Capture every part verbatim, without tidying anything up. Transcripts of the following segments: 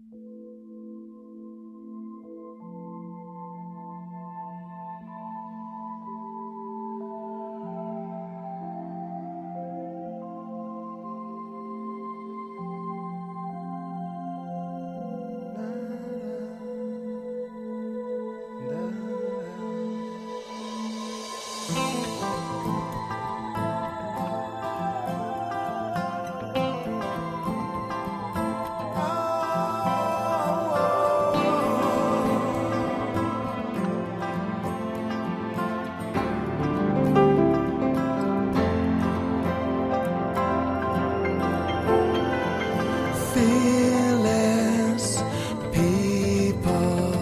Fearless people,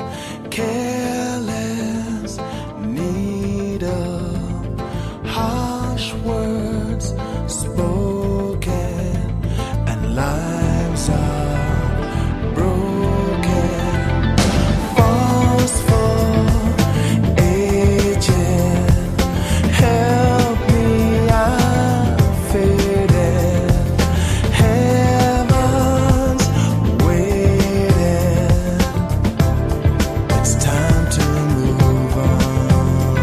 careless, need of harsh words spoken, and lives are broken. Forceful aging, help me, I'm faded. Heaven's waiting. It's time to move on.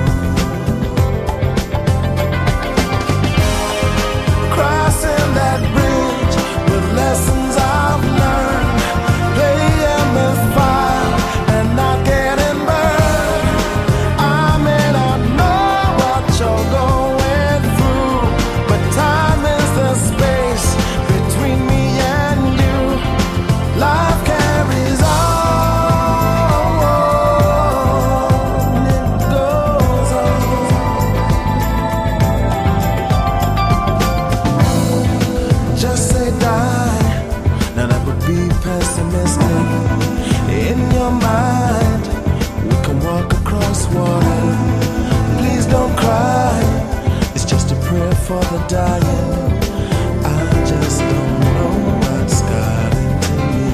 Crossing that bridge with lessons I've learned. Playing with fire and not getting burned. I may not know what you're going through, but time is the space between me and you. Life carries on. It goes on. Just say die. Now that would be pessimistic. In your mind, we can walk across water. Please don't cry. It's just a prayer for the dying. I just don't know what's got into me.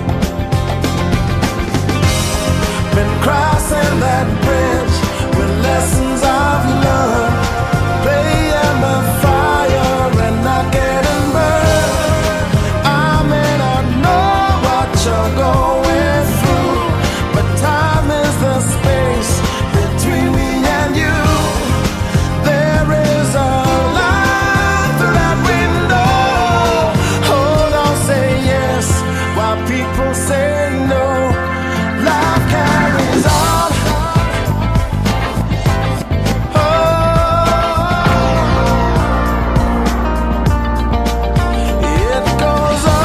Been crossing that bridge with lessons I've learned. Playing with fire and not getting burned. I may not know what you're going through, but time is the space between me and you. There is a light through that window. Hold on, say yes, while people say no. Life carries on. Oh, it goes on.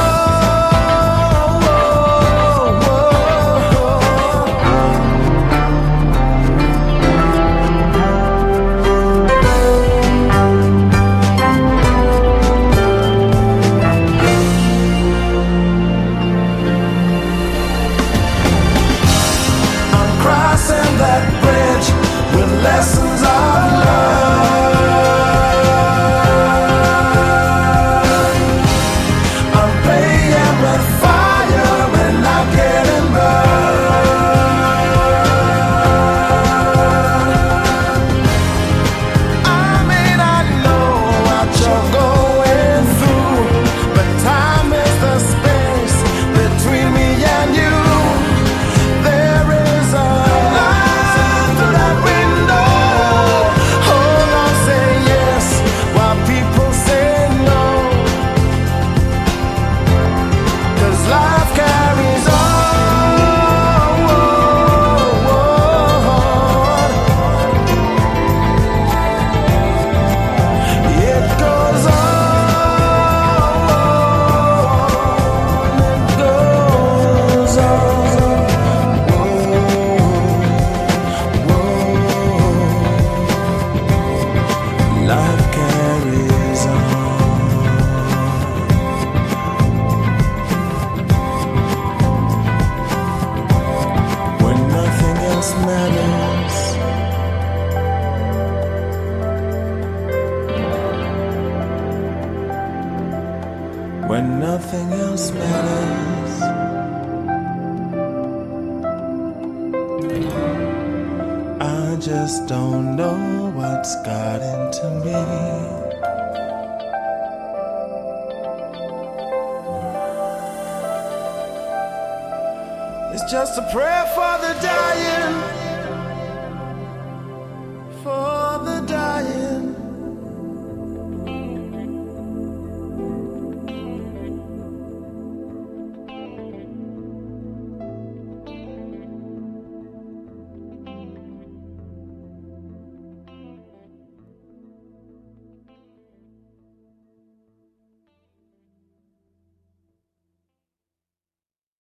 I'm crossing that bridge with lessons I've learned. I'm playing with fire and not getting burned. I may not know what you're going through, but time is the space between me and you. There is a light through that window. Hold on, say yes, while people say no. 'Cause life carries on. It goes on. It goes on. Life carries on. When nothing else matters. When nothing else matters. I just don't know what's got into me. It's just a prayer for the dying.